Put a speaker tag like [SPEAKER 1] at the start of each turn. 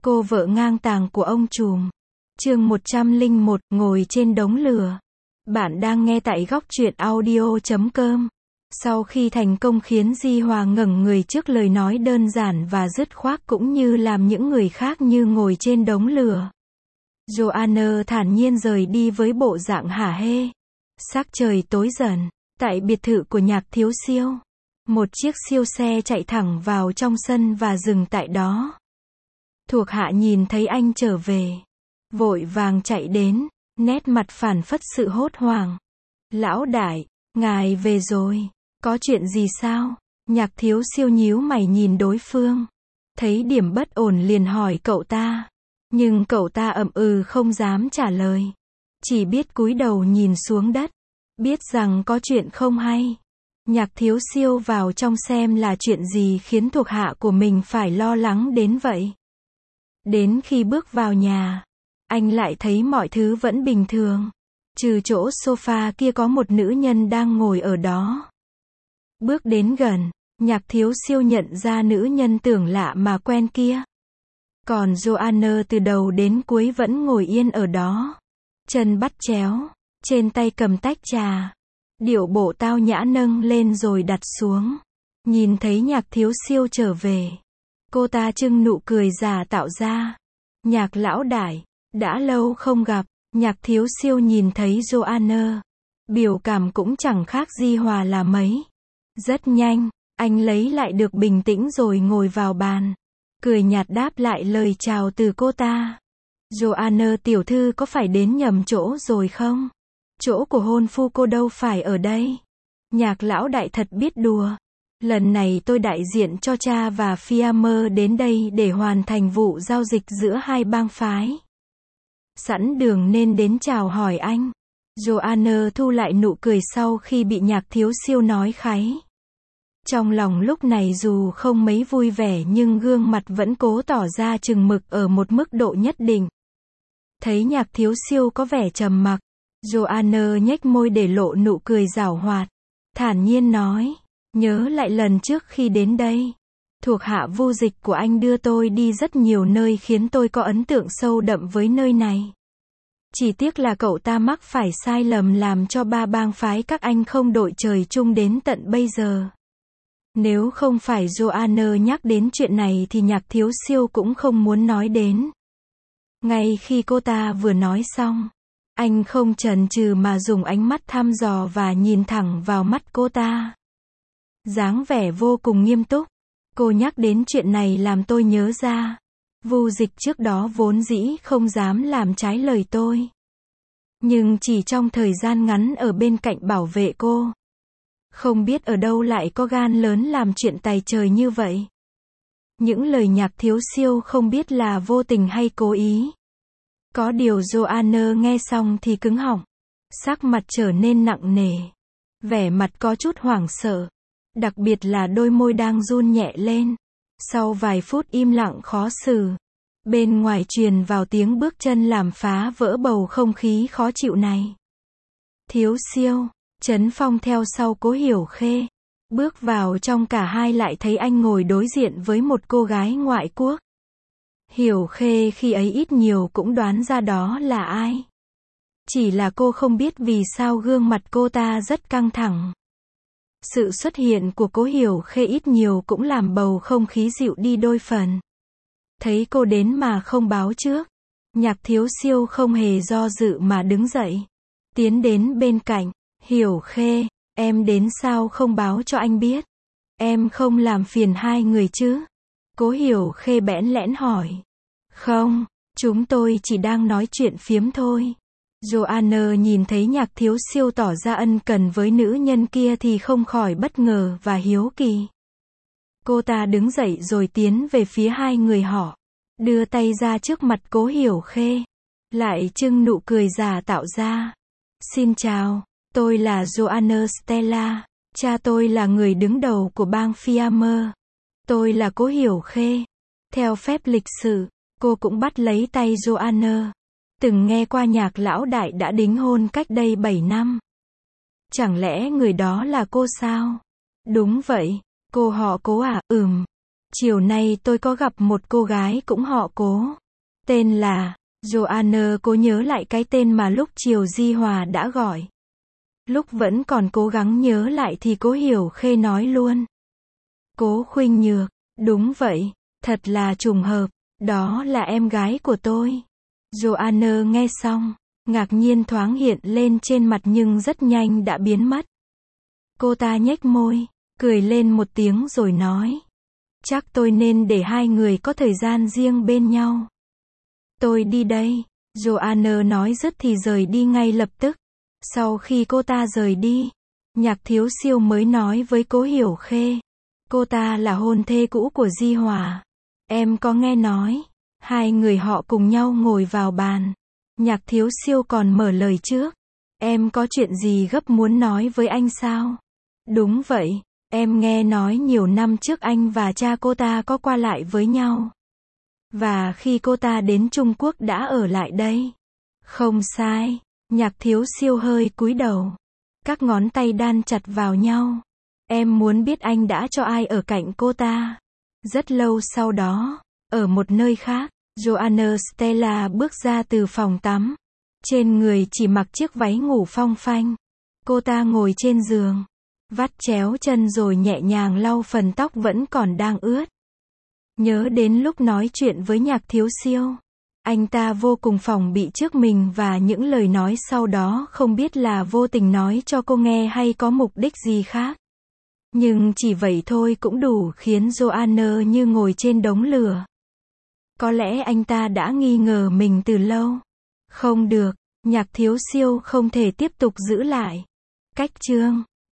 [SPEAKER 1] Cô vợ ngang tàng của ông trùm. Chương 101, ngồi trên đống lửa. Bạn đang nghe tại góc truyện audio.com. Sau khi thành công khiến Di Hòa ngẩng người trước lời nói đơn giản và dứt khoát cũng như làm những người khác như ngồi trên đống lửa, Joanna thản nhiên rời đi với bộ dạng hả hê. Sắc trời tối dần. Tại biệt thự của Nhạc Thiếu Siêu, một chiếc siêu xe chạy thẳng vào trong sân và dừng tại đó. Thuộc hạ nhìn thấy anh trở về, vội vàng chạy đến, nét mặt phảng phất sự hốt hoảng. Lão đại, ngài về rồi, có chuyện gì sao? Nhạc Thiếu Siêu nhíu mày nhìn đối phương, thấy điểm bất ổn liền hỏi cậu ta. Nhưng cậu ta ậm ừ không dám trả lời, chỉ biết cúi đầu nhìn xuống đất, biết rằng có chuyện không hay. Nhạc Thiếu Siêu vào trong xem là chuyện gì khiến thuộc hạ của mình phải lo lắng đến vậy. Đến khi bước vào nhà, anh lại thấy mọi thứ vẫn bình thường, trừ chỗ sofa kia có một nữ nhân đang ngồi ở đó. Bước đến gần, Nhạc Thiếu Siêu nhận ra nữ nhân tưởng lạ mà quen kia. Còn Joanna từ đầu đến cuối vẫn ngồi yên ở đó, chân bắt chéo, trên tay cầm tách trà, điệu bộ tao nhã nâng lên rồi đặt xuống. Nhìn thấy Nhạc Thiếu Siêu trở về, cô ta trưng nụ cười giả tạo ra. Nhạc lão đại, đã lâu không gặp. Nhạc Thiếu Siêu nhìn thấy Joanna, biểu cảm cũng chẳng khác Di Hòa là mấy. Rất nhanh, anh lấy lại được bình tĩnh rồi ngồi vào bàn, cười nhạt đáp lại lời chào từ cô ta. Joanna tiểu thư có phải đến nhầm chỗ rồi không? Chỗ của hôn phu cô đâu phải ở đây. Nhạc lão đại thật biết đùa. Lần này tôi đại diện cho cha và Fiamma đến đây để hoàn thành vụ giao dịch giữa hai bang phái. Sẵn đường nên đến chào hỏi anh. Joanna thu lại nụ cười sau khi bị Nhạc Thiếu Siêu nói kháy. Trong lòng lúc này dù không mấy vui vẻ nhưng gương mặt vẫn cố tỏ ra chừng mực ở một mức độ nhất định. Thấy Nhạc Thiếu Siêu có vẻ trầm mặc, Joanna nhếch môi để lộ nụ cười giảo hoạt, thản nhiên nói, nhớ lại lần trước khi đến đây, thuộc hạ Vu Dịch của anh đưa tôi đi rất nhiều nơi khiến tôi có ấn tượng sâu đậm với nơi này. Chỉ tiếc là cậu ta mắc phải sai lầm làm cho ba bang phái các anh không đội trời chung đến tận bây giờ. Nếu không phải Joanna nhắc đến chuyện này thì Nhạc Thiếu Siêu cũng không muốn nói đến. Ngay khi cô ta vừa nói xong, anh không chần chừ mà dùng ánh mắt thăm dò và nhìn thẳng vào mắt cô ta. Dáng vẻ vô cùng nghiêm túc. Cô nhắc đến chuyện này làm tôi nhớ ra. Vu Dịch trước đó vốn dĩ không dám làm trái lời tôi. Nhưng chỉ trong thời gian ngắn ở bên cạnh bảo vệ cô, không biết ở đâu lại có gan lớn làm chuyện tày trời như vậy. Những lời Nhạc Thiếu Siêu không biết là vô tình hay cố ý. Có điều Joanna nghe xong thì cứng họng, sắc mặt trở nên nặng nề, vẻ mặt có chút hoảng sợ, đặc biệt là đôi môi đang run nhẹ lên. Sau vài phút im lặng khó xử, bên ngoài truyền vào tiếng bước chân làm phá vỡ bầu không khí khó chịu này. Thiếu Siêu, Trấn Phong theo sau Cố Hiểu Khê, bước vào trong, cả hai lại thấy anh ngồi đối diện với một cô gái ngoại quốc. Hiểu Khê khi ấy ít nhiều cũng đoán ra đó là ai. Chỉ là cô không biết vì sao gương mặt cô ta rất căng thẳng. Sự xuất hiện của Cố Hiểu Khê ít nhiều cũng làm bầu không khí dịu đi đôi phần. Thấy cô đến mà không báo trước, Nhạc Thiếu Siêu không hề do dự mà đứng dậy, tiến đến bên cạnh. Hiểu Khê, em đến sao không báo cho anh biết? Em không làm phiền hai người chứ? Cố Hiểu Khê bẽn lẽn hỏi. Không, chúng tôi chỉ đang nói chuyện phiếm thôi. Joanna nhìn thấy Nhạc Thiếu Siêu tỏ ra ân cần với nữ nhân kia thì không khỏi bất ngờ và hiếu kỳ. Cô ta đứng dậy rồi tiến về phía hai người họ, đưa tay ra trước mặt Cố Hiểu Khê, lại trưng nụ cười giả tạo ra. Xin chào, tôi là Joanna Stella, cha tôi là người đứng đầu của bang Fiamma. Tôi là Cố Hiểu Khê. Theo phép lịch sự, cô cũng bắt lấy tay Joanna. Từng nghe qua Nhạc lão đại đã đính hôn cách đây 7 năm. Chẳng lẽ người đó là cô sao? Đúng vậy, cô họ Cố à? chiều nay tôi có gặp một cô gái cũng họ Cố. Tên là Joanna. Cố nhớ lại cái tên mà lúc chiều Di Hòa đã gọi. Lúc vẫn còn cố gắng nhớ lại thì Cố Hiểu Khê nói luôn. Cố Khuynh Nhược, đúng vậy, thật là trùng hợp, đó là em gái của tôi. Joanna nghe xong, ngạc nhiên thoáng hiện lên trên mặt nhưng rất nhanh đã biến mất. Cô ta nhếch môi, cười lên một tiếng rồi nói. Chắc tôi nên để hai người có thời gian riêng bên nhau. Tôi đi đây. Joanna nói dứt thì rời đi ngay lập tức. Sau khi cô ta rời đi, Nhạc Thiếu Siêu mới nói với Cố Hiểu Khê. Cô ta là hôn thê cũ của Di Hòa. Em có nghe nói. Hai người họ cùng nhau ngồi vào bàn. Nhạc Thiếu Siêu còn mở lời trước. Em có chuyện gì gấp muốn nói với anh sao? Đúng vậy, em nghe nói nhiều năm trước anh và cha cô ta có qua lại với nhau. Và khi cô ta đến Trung Quốc đã ở lại đây. Không sai. Nhạc Thiếu Siêu hơi cúi đầu. Các ngón tay đan chặt vào nhau. Em muốn biết anh đã cho ai ở cạnh cô ta. Rất lâu sau đó, ở một nơi khác, Joanna Stella bước ra từ phòng tắm. Trên người chỉ mặc chiếc váy ngủ phong phanh. Cô ta ngồi trên giường, vắt chéo chân rồi nhẹ nhàng lau phần tóc vẫn còn đang ướt. Nhớ đến lúc nói chuyện với Nhạc Thiếu Siêu, anh ta vô cùng phòng bị trước mình và những lời nói sau đó không biết là vô tình nói cho cô nghe hay có mục đích gì khác. Nhưng chỉ vậy thôi cũng đủ khiến Joanna như ngồi trên đống lửa. Có lẽ anh ta đã nghi ngờ mình từ lâu. Không được, Nhạc Thiếu Siêu không thể tiếp tục giữ lại. Cách chương